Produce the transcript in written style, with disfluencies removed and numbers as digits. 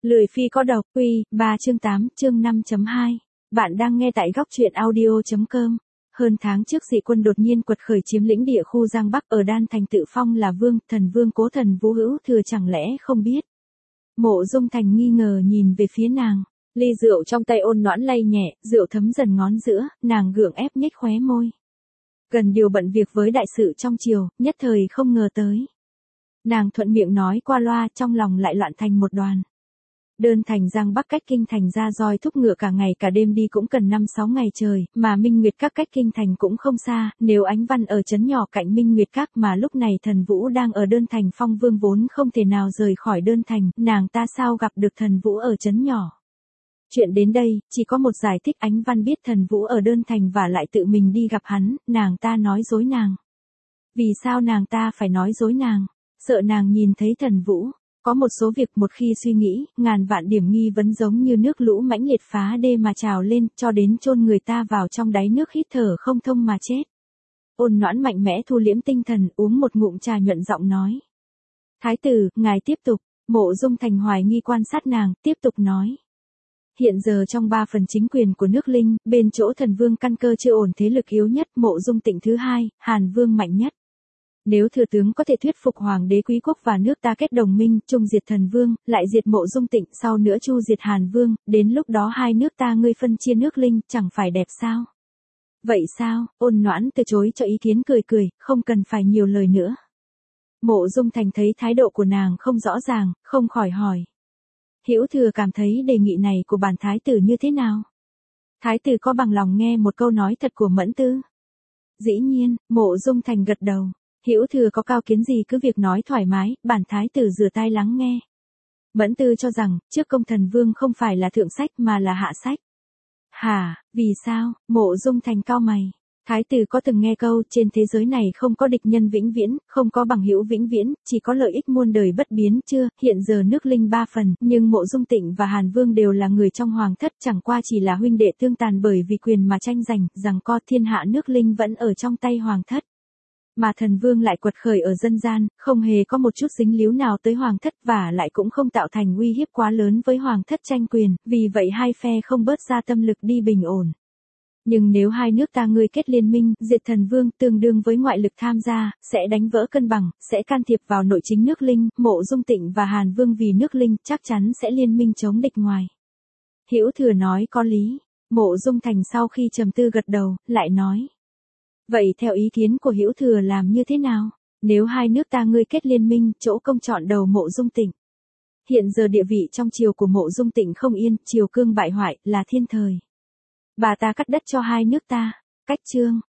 Lười phi có độc, Quy 3 chương 8 chương 5.2. Bạn đang nghe tại góc truyện audio.com. Hơn tháng trước dị quân đột nhiên quật khởi chiếm lĩnh địa khu Giang Bắc ở Đan Thành tự phong là vương, thần vương Cố Thần Vũ Hữu Thừa chẳng lẽ không biết. Mộ Dung Thành nghi ngờ nhìn về phía nàng, ly rượu trong tay ôn noãn lay nhẹ, rượu thấm dần ngón giữa, nàng gượng ép nhếch khóe môi. Gần điều bận việc với đại sự trong triều, nhất thời không ngờ tới. Nàng thuận miệng nói qua loa, trong lòng lại loạn thành một đoàn. Đơn thành Giang Bắc cách kinh thành ra roi thúc ngựa cả ngày cả đêm đi cũng cần 5-6 ngày trời, mà Minh Nguyệt Các cách kinh thành cũng không xa, nếu Ánh Văn ở trấn nhỏ cạnh Minh Nguyệt Các mà lúc này Thần Vũ đang ở Đơn thành Phong Vương vốn không thể nào rời khỏi Đơn thành, nàng ta sao gặp được Thần Vũ ở trấn nhỏ. Chuyện đến đây, chỉ có một giải thích. Ánh Văn biết Thần Vũ ở Đơn thành và lại tự mình đi gặp hắn, nàng ta nói dối nàng. Vì sao nàng ta phải nói dối nàng? Sợ nàng nhìn thấy Thần Vũ. Có một số việc một khi suy nghĩ, ngàn vạn điểm nghi vấn giống như nước lũ mãnh liệt phá đê mà trào lên, cho đến chôn người ta vào trong đáy nước hít thở không thông mà chết. Ôn noãn mạnh mẽ thu liễm tinh thần, uống một ngụm trà nhuận giọng nói. Thái tử, ngài tiếp tục. Mộ Dung Thành hoài nghi quan sát nàng, tiếp tục nói. Hiện giờ trong 3 phần chính quyền của nước Linh, bên chỗ Thần Vương căn cơ chưa ổn, thế lực yếu nhất, Mộ Dung Tịnh thứ hai, Hàn Vương mạnh nhất. Nếu thừa tướng có thể thuyết phục hoàng đế quý quốc và nước ta kết đồng minh, chung diệt Thần Vương, lại diệt Mộ Dung Tịnh, sau nữa chu diệt Hàn Vương, đến lúc đó hai nước ta ngươi phân chia nước Linh, chẳng phải đẹp sao? Vậy sao? Ôn noãn từ chối cho ý kiến, cười cười, không cần phải nhiều lời nữa. Mộ Dung Thành thấy thái độ của nàng không rõ ràng, không khỏi hỏi. Hữu Thừa cảm thấy đề nghị này của bản thái tử như thế nào? Thái tử có bằng lòng nghe một câu nói thật của Mẫn Tư? Dĩ nhiên, Mộ Dung Thành gật đầu. Hữu Thừa có cao kiến gì cứ việc nói thoải mái, bản thái tử rửa tai lắng nghe. Mẫn Tư cho rằng, trước công Thần Vương không phải là thượng sách mà là hạ sách. Hả, vì sao? Mộ Dung Thành cau mày. Thái tử có từng nghe câu, trên thế giới này không có địch nhân vĩnh viễn, không có bằng hữu vĩnh viễn, chỉ có lợi ích muôn đời bất biến chưa? Hiện giờ nước Linh 3 phần, nhưng Mộ Dung Tịnh và Hàn Vương đều là người trong hoàng thất, chẳng qua chỉ là huynh đệ tương tàn bởi vì quyền mà tranh giành, rằng co thiên hạ nước Linh vẫn ở trong tay hoàng thất. Mà Thần Vương lại quật khởi ở dân gian, không hề có một chút dính líu nào tới hoàng thất và lại cũng không tạo thành uy hiếp quá lớn với hoàng thất tranh quyền, vì vậy hai phe không bớt ra tâm lực đi bình ổn. Nhưng nếu hai nước ta ngươi kết liên minh, diệt Thần Vương tương đương với ngoại lực tham gia, sẽ đánh vỡ cân bằng, sẽ can thiệp vào nội chính nước Linh, Mộ Dung Tịnh và Hàn Vương vì nước Linh chắc chắn sẽ liên minh chống địch ngoài. Hữu Thừa nói có lý. Mộ Dung Thành sau khi trầm tư gật đầu, lại nói. Vậy theo ý kiến của Hữu Thừa làm như thế nào? Nếu hai nước ta ngươi kết liên minh, chỗ công chọn đầu Mộ Dung Tịnh. Hiện giờ địa vị trong triều của Mộ Dung Tịnh không yên, triều cương bại hoại, là thiên thời. Bà ta cắt đất cho hai nước ta. Cách chương,